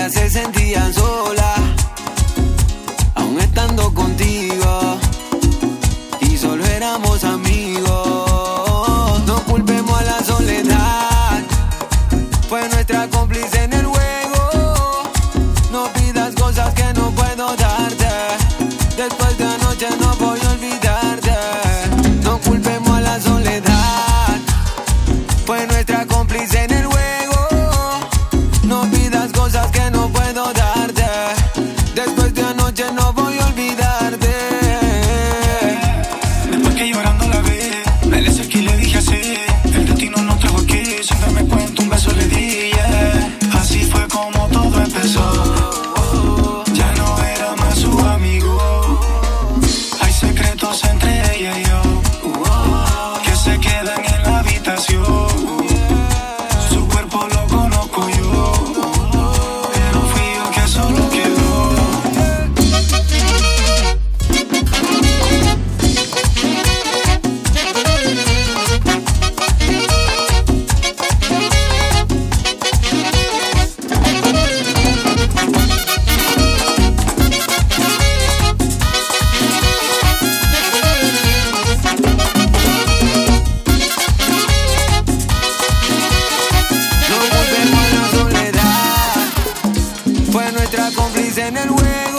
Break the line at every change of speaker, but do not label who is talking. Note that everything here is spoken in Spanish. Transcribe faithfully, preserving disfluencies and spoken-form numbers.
ella se sentía sola, aún estando contigo, y solo éramos amigos. No culpemos a la soledad, fue nuestra cómplice en el juego. No pidas cosas que no puedo darte, después de anoche no voy a olvidarte. No culpemos a la soledad, fue nuestra cómplice en el juego. No pidas cosas que no puedo darte, después de anoche no voy a olvidarte.
Después que llorando la vi, me le acerqué y le dije así: el destino nos trajo aquí, sin darme cuenta un beso le di, yeah. Así fue como todo empezó, ya no era más su amigo. Hay secretos entre ella y yo, que se quedan en la habitación. Su cuerpo lo conozco yo, pero fui yo que solo quedó.
No culpemos a la soledad, fue nuestra cómplice en el juego.